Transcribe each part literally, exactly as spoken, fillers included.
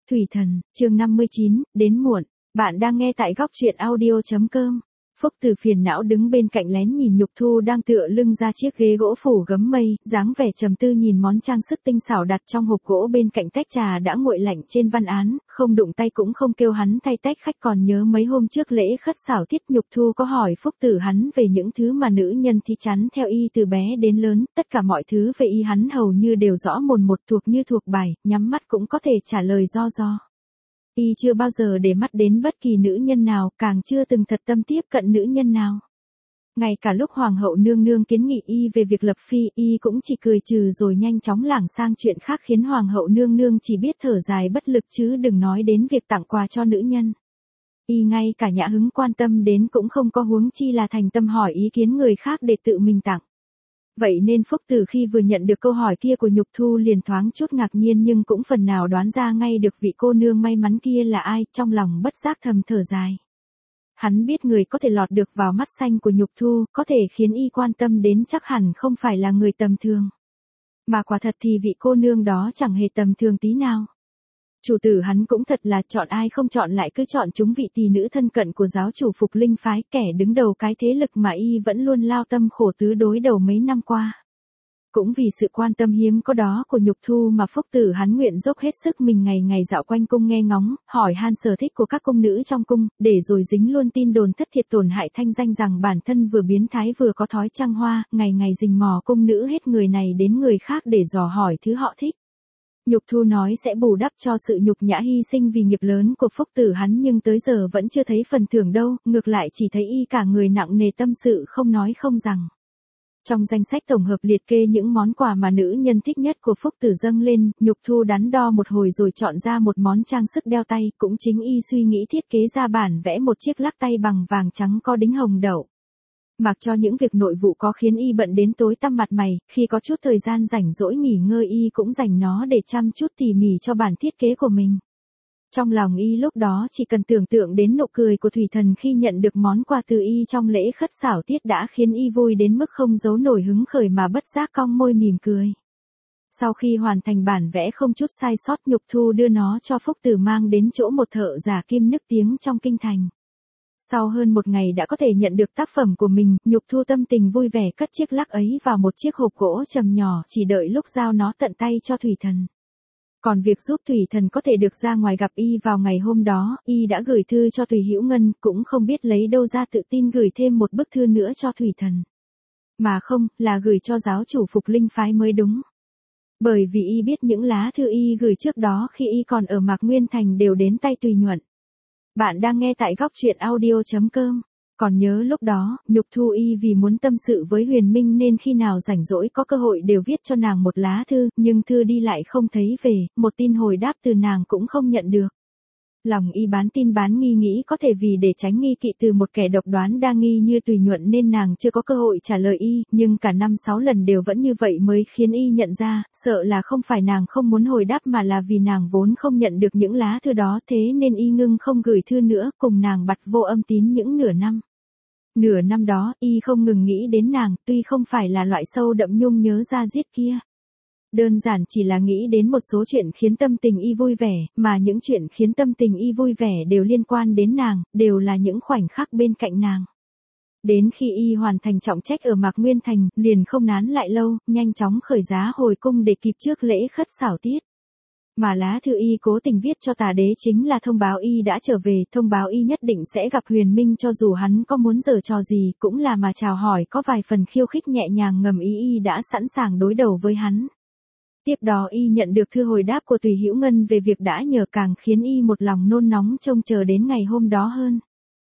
Thủy Thần, chương năm mươi chín, đến muộn. Bạn đang nghe tại góc truyện audio.com. Phúc Tử phiền não đứng bên cạnh lén nhìn Nhục Thu đang tựa lưng ra chiếc ghế gỗ phủ gấm mây, dáng vẻ trầm tư nhìn món trang sức tinh xảo đặt trong hộp gỗ bên cạnh tách trà đã nguội lạnh trên văn án, không đụng tay cũng không kêu hắn thay tách khách. Còn nhớ mấy hôm trước lễ khất xảo tiết Nhục Thu có hỏi Phúc Tử hắn về những thứ mà nữ nhân thi chắn theo y từ bé đến lớn, tất cả mọi thứ về y hắn hầu như đều rõ mồn một, thuộc như thuộc bài, nhắm mắt cũng có thể trả lời do do. Y chưa bao giờ để mắt đến bất kỳ nữ nhân nào, càng chưa từng thật tâm tiếp cận nữ nhân nào. Ngay cả lúc Hoàng hậu nương nương kiến nghị y về việc lập phi, y cũng chỉ cười trừ rồi nhanh chóng lảng sang chuyện khác, khiến Hoàng hậu nương nương chỉ biết thở dài bất lực chứ đừng nói đến việc tặng quà cho nữ nhân. Y ngay cả nhã hứng quan tâm đến cũng không có, huống chi là thành tâm hỏi ý kiến người khác để tự mình tặng. Vậy nên Phúc Tử khi vừa nhận được câu hỏi kia của Nhục Thu liền thoáng chút ngạc nhiên, nhưng cũng phần nào đoán ra ngay được vị cô nương may mắn kia là ai, trong lòng bất giác thầm thở dài. Hắn biết người có thể lọt được vào mắt xanh của Nhục Thu, có thể khiến y quan tâm đến chắc hẳn không phải là người tầm thường. Mà quả thật thì vị cô nương đó chẳng hề tầm thường tí nào. Chủ tử hắn cũng thật là chọn ai không chọn lại cứ chọn chúng vị tỳ nữ thân cận của giáo chủ Phục Linh phái, kẻ đứng đầu cái thế lực mà y vẫn luôn lao tâm khổ tứ đối đầu mấy năm qua. Cũng vì sự quan tâm hiếm có đó của Nhục Thu mà Phúc Tử hắn nguyện dốc hết sức mình ngày ngày dạo quanh cung nghe ngóng, hỏi han sở thích của các cung nữ trong cung, để rồi dính luôn tin đồn thất thiệt tổn hại thanh danh rằng bản thân vừa biến thái vừa có thói trăng hoa, ngày ngày rình mò cung nữ hết người này đến người khác để dò hỏi thứ họ thích. Nhục Thu nói sẽ bù đắp cho sự nhục nhã hy sinh vì nghiệp lớn của Phúc Tử hắn, nhưng tới giờ vẫn chưa thấy phần thưởng đâu, ngược lại chỉ thấy y cả người nặng nề tâm sự không nói không rằng. Trong danh sách tổng hợp liệt kê những món quà mà nữ nhân thích nhất của Phúc Tử dâng lên, Nhục Thu đắn đo một hồi rồi chọn ra một món trang sức đeo tay, cũng chính y suy nghĩ thiết kế ra bản vẽ một chiếc lắc tay bằng vàng trắng có đính hồng đậu. Mặc cho những việc nội vụ có khiến y bận đến tối tăm mặt mày, khi có chút thời gian rảnh rỗi nghỉ ngơi y cũng dành nó để chăm chút tỉ mỉ cho bản thiết kế của mình. Trong lòng y lúc đó chỉ cần tưởng tượng đến nụ cười của Thủy Thần khi nhận được món quà từ y trong lễ khất xảo tiết đã khiến y vui đến mức không giấu nổi hứng khởi mà bất giác cong môi mỉm cười. Sau khi hoàn thành bản vẽ không chút sai sót, Nhục Thu đưa nó cho Phúc Tử mang đến chỗ một thợ giả kim nức tiếng trong kinh thành. Sau hơn một ngày đã có thể nhận được tác phẩm của mình, Nhục Thu tâm tình vui vẻ cất chiếc lắc ấy vào một chiếc hộp gỗ trầm nhỏ, chỉ đợi lúc giao nó tận tay cho Thủy Thần. Còn việc giúp Thủy Thần có thể được ra ngoài gặp y vào ngày hôm đó, y đã gửi thư cho Thủy Hữu Ngân, cũng không biết lấy đâu ra tự tin gửi thêm một bức thư nữa cho Thủy Thần. Mà không, là gửi cho giáo chủ Phục Linh phái mới đúng. Bởi vì y biết những lá thư y gửi trước đó khi y còn ở Mạc Nguyên Thành đều đến tay Tùy Nhuận. Bạn đang nghe tại góc truyện audio.com. Còn nhớ lúc đó, Nhục Thu y vì muốn tâm sự với Huyền Minh nên khi nào rảnh rỗi có cơ hội đều viết cho nàng một lá thư, nhưng thư đi lại không thấy về, một tin hồi đáp từ nàng cũng không nhận được. Lòng y bán tin bán nghi, nghĩ có thể vì để tránh nghi kỵ từ một kẻ độc đoán đa nghi như Tùy Nhuận nên nàng chưa có cơ hội trả lời y, nhưng cả năm sáu lần đều vẫn như vậy mới khiến y nhận ra, sợ là không phải nàng không muốn hồi đáp mà là vì nàng vốn không nhận được những lá thư đó, thế nên y ngưng không gửi thư nữa, cùng nàng bặt vô âm tín những nửa năm. Nửa năm đó, y không ngừng nghĩ đến nàng, tuy không phải là loại sâu đậm nhung nhớ ra giết kia. Đơn giản chỉ là nghĩ đến một số chuyện khiến tâm tình y vui vẻ, mà những chuyện khiến tâm tình y vui vẻ đều liên quan đến nàng, đều là những khoảnh khắc bên cạnh nàng. Đến khi y hoàn thành trọng trách ở Mạc Nguyên Thành, liền không nán lại lâu, nhanh chóng khởi giá hồi cung để kịp trước lễ khất xảo tiết. Mà lá thư y cố tình viết cho Tả Đế chính là thông báo y đã trở về, thông báo y nhất định sẽ gặp Huyền Minh cho dù hắn có muốn giở trò gì, cũng là mà chào hỏi có vài phần khiêu khích nhẹ nhàng ngầm ý y đã sẵn sàng đối đầu với hắn. Tiếp đó y nhận được thư hồi đáp của Tùy Hữu Ngân về việc đã nhờ, càng khiến y một lòng nôn nóng trông chờ đến ngày hôm đó hơn.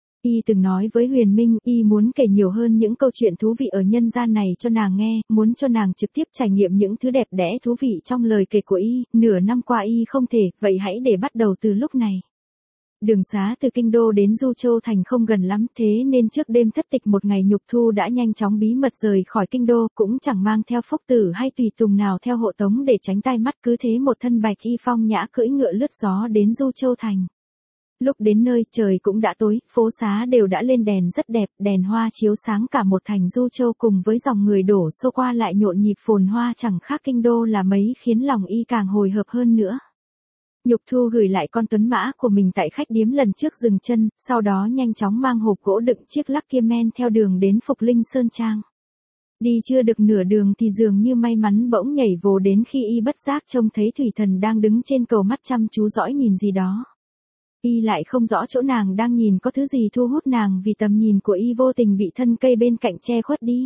Y từng nói với Huyền Minh, y muốn kể nhiều hơn những câu chuyện thú vị ở nhân gian này cho nàng nghe, muốn cho nàng trực tiếp trải nghiệm những thứ đẹp đẽ thú vị trong lời kể của y, nửa năm qua y không thể, vậy hãy để bắt đầu từ lúc này. Đường xá từ Kinh Đô đến Du Châu Thành không gần lắm, thế nên trước đêm thất tịch một ngày Nhục Thu đã nhanh chóng bí mật rời khỏi Kinh Đô, cũng chẳng mang theo Phúc Tử hay tùy tùng nào theo hộ tống để tránh tai mắt, cứ thế một thân bạch y phong nhã cưỡi ngựa lướt gió đến Du Châu Thành. Lúc đến nơi trời cũng đã tối, phố xá đều đã lên đèn rất đẹp, đèn hoa chiếu sáng cả một thành Du Châu cùng với dòng người đổ xô qua lại nhộn nhịp phồn hoa chẳng khác Kinh Đô là mấy, khiến lòng y càng hồi hộp hơn nữa. Nhục Thu gửi lại con tuấn mã của mình tại khách điếm lần trước dừng chân, sau đó nhanh chóng mang hộp gỗ đựng chiếc lắc kia men theo đường đến Phục Linh Sơn Trang. Đi chưa được nửa đường thì dường như may mắn bỗng nhảy vồ đến khi y bất giác trông thấy Thủy Thần đang đứng trên cầu mắt chăm chú dõi nhìn gì đó. Y lại không rõ chỗ nàng đang nhìn có thứ gì thu hút nàng vì tầm nhìn của y vô tình bị thân cây bên cạnh che khuất đi.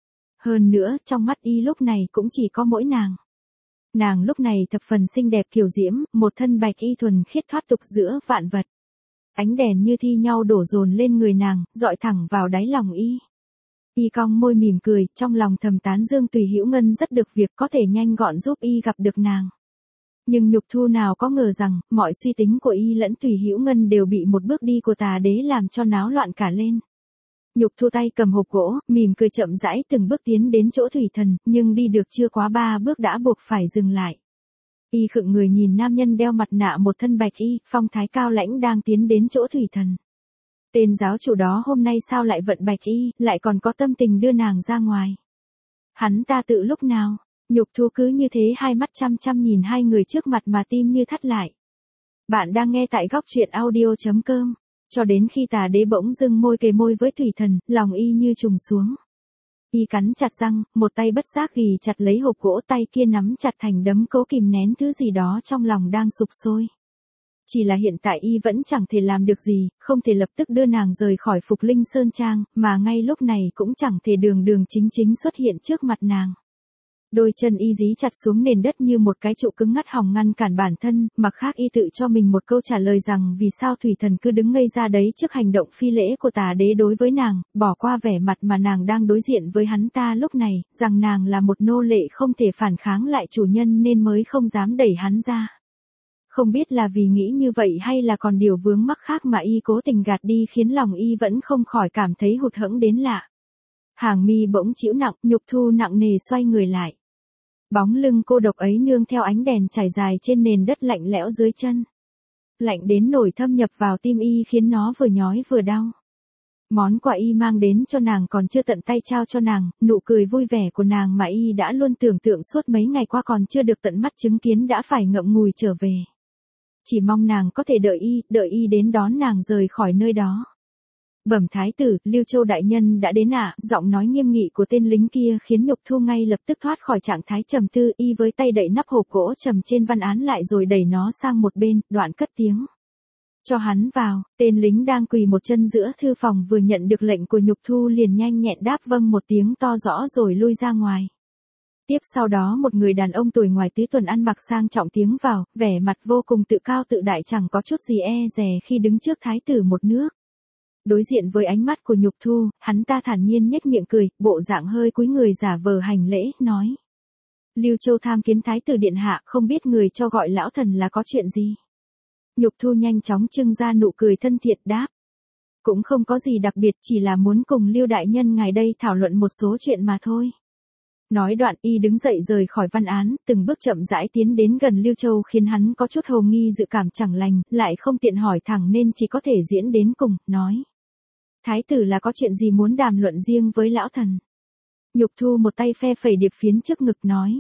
Hơn nữa, trong mắt y lúc này cũng chỉ có mỗi nàng. Nàng lúc này thập phần xinh đẹp kiều diễm, một thân bạch y thuần khiết thoát tục giữa vạn vật. Ánh đèn như thi nhau đổ dồn lên người nàng, dọi thẳng vào đáy lòng y. Y cong môi mỉm cười, trong lòng thầm tán dương Tùy Hữu Ngân rất được việc có thể nhanh gọn giúp y gặp được nàng. Nhưng Nhục Thu nào có ngờ rằng, mọi suy tính của y lẫn Tùy Hữu Ngân đều bị một bước đi của tà đế làm cho náo loạn cả lên. Nhục Thu tay cầm hộp gỗ, mỉm cười chậm rãi từng bước tiến đến chỗ Thủy Thần, nhưng đi được chưa quá ba bước đã buộc phải dừng lại. Y khựng người nhìn nam nhân đeo mặt nạ một thân bạch y, phong thái cao lãnh đang tiến đến chỗ Thủy Thần. Tên giáo chủ đó hôm nay sao lại vận bạch y, lại còn có tâm tình đưa nàng ra ngoài. Hắn ta tự lúc nào, Nhục Thu cứ như thế hai mắt chăm chăm nhìn hai người trước mặt mà tim như thắt lại. Bạn đang nghe tại góc truyện audio chấm com. Cho đến khi tà đế bỗng dưng môi kề môi với Thủy Thần, lòng y như trùng xuống. Y cắn chặt răng, một tay bất giác ghì chặt lấy hộp gỗ, tay kia nắm chặt thành đấm cố kìm nén thứ gì đó trong lòng đang sục sôi. Chỉ là hiện tại y vẫn chẳng thể làm được gì, không thể lập tức đưa nàng rời khỏi Phục Linh Sơn Trang, mà ngay lúc này cũng chẳng thể đường đường chính chính xuất hiện trước mặt nàng. Đôi chân y dí chặt xuống nền đất như một cái trụ cứng ngắt hòng ngăn cản bản thân, mặt khác y tự cho mình một câu trả lời rằng vì sao Thủy Thần cứ đứng ngây ra đấy trước hành động phi lễ của tà đế đối với nàng, bỏ qua vẻ mặt mà nàng đang đối diện với hắn ta lúc này, rằng nàng là một nô lệ không thể phản kháng lại chủ nhân nên mới không dám đẩy hắn ra. Không biết là vì nghĩ như vậy hay là còn điều vướng mắc khác mà y cố tình gạt đi khiến lòng y vẫn không khỏi cảm thấy hụt hẫng đến lạ. Hàng mi bỗng chịu nặng, Nhục Thu nặng nề xoay người lại. Bóng lưng cô độc ấy nương theo ánh đèn trải dài trên nền đất lạnh lẽo dưới chân. Lạnh đến nổi thâm nhập vào tim y khiến nó vừa nhói vừa đau. Món quà y mang đến cho nàng còn chưa tận tay trao cho nàng, nụ cười vui vẻ của nàng mà y đã luôn tưởng tượng suốt mấy ngày qua còn chưa được tận mắt chứng kiến đã phải ngậm ngùi trở về. Chỉ mong nàng có thể đợi y, đợi y đến đón nàng rời khỏi nơi đó. Bẩm thái tử, Lưu Châu đại nhân đã đến ạ, à? Giọng nói nghiêm nghị của tên lính kia khiến Nhục Thu ngay lập tức thoát khỏi trạng thái trầm tư, y với tay đậy nắp hộp gỗ trầm trên văn án lại rồi đẩy nó sang một bên, đoạn cất tiếng. Cho hắn vào, tên lính đang quỳ một chân giữa thư phòng vừa nhận được lệnh của Nhục Thu liền nhanh nhẹn đáp vâng một tiếng to rõ rồi lui ra ngoài. Tiếp sau đó một người đàn ông tuổi ngoài tứ tuần ăn mặc sang trọng tiến vào, vẻ mặt vô cùng tự cao tự đại chẳng có chút gì e dè khi đứng trước thái tử một nước. Đối diện với ánh mắt của Nhục Thu, hắn ta thản nhiên nhếch miệng cười, bộ dạng hơi cúi người giả vờ hành lễ, nói. Lưu Châu tham kiến thái tử điện hạ, không biết người cho gọi lão thần là có chuyện gì. Nhục Thu nhanh chóng trưng ra nụ cười thân thiện đáp. Cũng không có gì đặc biệt, chỉ là muốn cùng Lưu đại nhân ngài đây thảo luận một số chuyện mà thôi. Nói đoạn y đứng dậy rời khỏi văn án, từng bước chậm rãi tiến đến gần Lưu Châu khiến hắn có chút hồ nghi dự cảm chẳng lành, lại không tiện hỏi thẳng nên chỉ có thể diễn đến cùng, nói. Thái tử là có chuyện gì muốn đàm luận riêng với lão thần. Nhục Thu một tay phe phẩy điệp phiến trước ngực nói.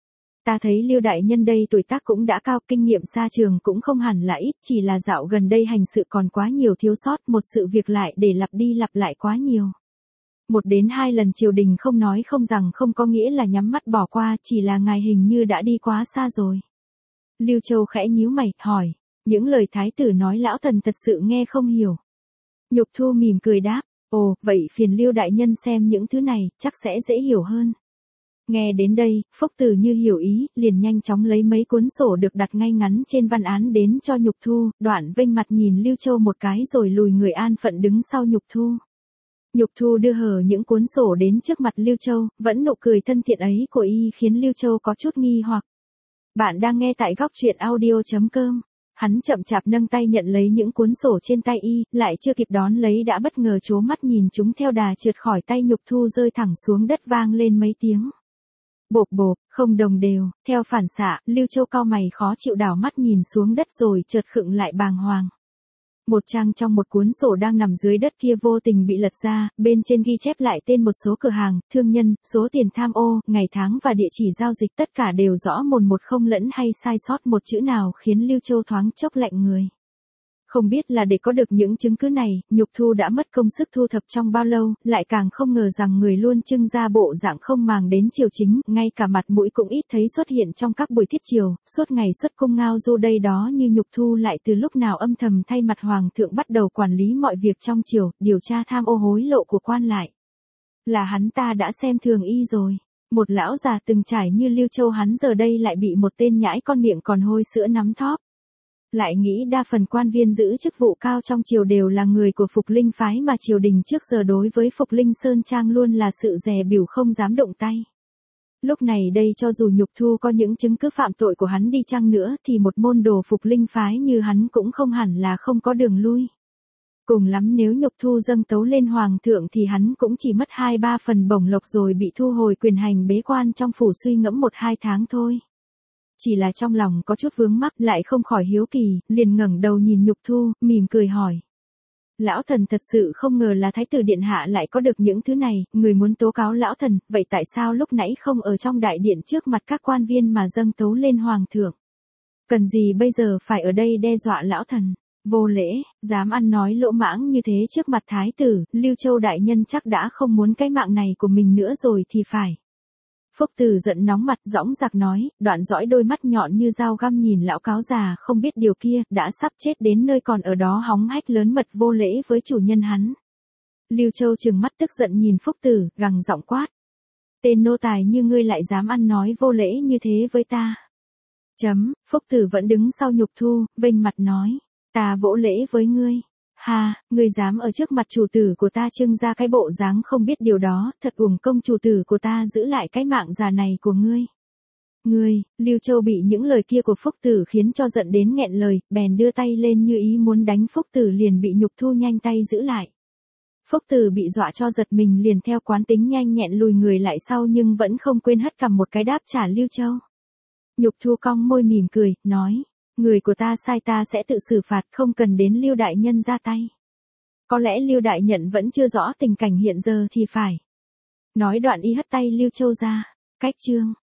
Ta thấy Lưu đại nhân đây tuổi tác cũng đã cao, kinh nghiệm xa trường cũng không hẳn là ít, chỉ là dạo gần đây hành sự còn quá nhiều thiếu sót, một sự việc lại để lặp đi lặp lại quá nhiều. Một đến hai lần triều đình không nói không rằng không có nghĩa là nhắm mắt bỏ qua, chỉ là ngài hình như đã đi quá xa rồi. Lưu Châu khẽ nhíu mày, hỏi, những lời thái tử nói lão thần thật sự nghe không hiểu. Nhục Thu mỉm cười đáp, ồ, vậy phiền Lưu đại nhân xem những thứ này, chắc sẽ dễ hiểu hơn. Nghe đến đây, Phúc Tử như hiểu ý, liền nhanh chóng lấy mấy cuốn sổ được đặt ngay ngắn trên văn án đến cho Nhục Thu, đoạn vênh mặt nhìn Lưu Châu một cái rồi lùi người an phận đứng sau Nhục Thu. Nhục Thu đưa hở những cuốn sổ đến trước mặt Lưu Châu, vẫn nụ cười thân thiện ấy của y khiến Lưu Châu có chút nghi hoặc. Bạn đang nghe tại góc truyện audio chấm com. Hắn chậm chạp nâng tay nhận lấy những cuốn sổ trên tay y, lại chưa kịp đón lấy đã bất ngờ trố mắt nhìn chúng theo đà trượt khỏi tay Nhục Thu rơi thẳng xuống đất vang lên mấy tiếng. Bộp bộp, không đồng đều, theo phản xạ, Lưu Châu cau mày khó chịu đảo mắt nhìn xuống đất rồi chợt khựng lại bàng hoàng. Một trang trong một cuốn sổ đang nằm dưới đất kia vô tình bị lật ra, bên trên ghi chép lại tên một số cửa hàng, thương nhân, số tiền tham ô, ngày tháng và địa chỉ giao dịch, tất cả đều rõ mồn một không lẫn hay sai sót một chữ nào, khiến Lưu Châu thoáng chốc lạnh người. Không biết là để có được những chứng cứ này, Nhục Thu đã mất công sức thu thập trong bao lâu, lại càng không ngờ rằng người luôn trưng ra bộ dạng không màng đến triều chính, ngay cả mặt mũi cũng ít thấy xuất hiện trong các buổi thiết triều, suốt ngày xuất cung ngao du đây đó như Nhục Thu lại từ lúc nào âm thầm thay mặt hoàng thượng bắt đầu quản lý mọi việc trong triều, điều tra tham ô hối lộ của quan lại. Là hắn ta đã xem thường y rồi. Một lão già từng trải như Lưu Châu hắn giờ đây lại bị một tên nhãi con miệng còn hôi sữa nắm thóp. Lại nghĩ đa phần quan viên giữ chức vụ cao trong triều đều là người của Phục Linh phái mà triều đình trước giờ đối với Phục Linh Sơn Trang luôn là sự dè bỉu không dám động tay. Lúc này đây cho dù Nhục Thu có những chứng cứ phạm tội của hắn đi chăng nữa thì một môn đồ Phục Linh phái như hắn cũng không hẳn là không có đường lui. Cùng lắm nếu Nhục Thu dâng tấu lên hoàng thượng thì hắn cũng chỉ mất hai ba phần bổng lộc rồi bị thu hồi quyền hành bế quan trong phủ suy ngẫm một hai tháng thôi. Chỉ là trong lòng có chút vướng mắc lại không khỏi hiếu kỳ, liền ngẩng đầu nhìn Nhục Thu, mỉm cười hỏi. Lão thần thật sự không ngờ là thái tử điện hạ lại có được những thứ này, người muốn tố cáo lão thần, vậy tại sao lúc nãy không ở trong đại điện trước mặt các quan viên mà dâng tấu lên hoàng thượng? Cần gì bây giờ phải ở đây đe dọa lão thần? Vô lễ, dám ăn nói lỗ mãng như thế trước mặt thái tử, Lưu Châu đại nhân chắc đã không muốn cái mạng này của mình nữa rồi thì phải. Phúc Tử giận nóng mặt, dõng dạc nói, đoạn dõi đôi mắt nhọn như dao găm nhìn lão cáo già không biết điều kia, đã sắp chết đến nơi còn ở đó hóng hách lớn mật vô lễ với chủ nhân hắn. Lưu Châu trừng mắt tức giận nhìn Phúc Tử, gằn giọng quát. Tên nô tài như ngươi lại dám ăn nói vô lễ như thế với ta. Chấm, Phúc Tử vẫn đứng sau Nhục Thu, vênh mặt nói, ta vỗ lễ với ngươi. Ha, ngươi dám ở trước mặt chủ tử của ta trưng ra cái bộ dáng không biết điều đó, thật uổng công chủ tử của ta giữ lại cái mạng già này của ngươi. Ngươi, Lưu Châu bị những lời kia của Phúc Tử khiến cho giận đến nghẹn lời, bèn đưa tay lên như ý muốn đánh Phúc Tử liền bị Nhục Thu nhanh tay giữ lại. Phúc Tử bị dọa cho giật mình liền theo quán tính nhanh nhẹn lùi người lại sau nhưng vẫn không quên hất cằm một cái đáp trả Lưu Châu. Nhục Thu cong môi mỉm cười, nói. Người của ta sai ta sẽ tự xử phạt không cần đến Lưu đại nhân ra tay. Có lẽ Lưu đại nhận vẫn chưa rõ tình cảnh hiện giờ thì phải. Nói đoạn y hất tay Lưu Châu ra. Cách chương.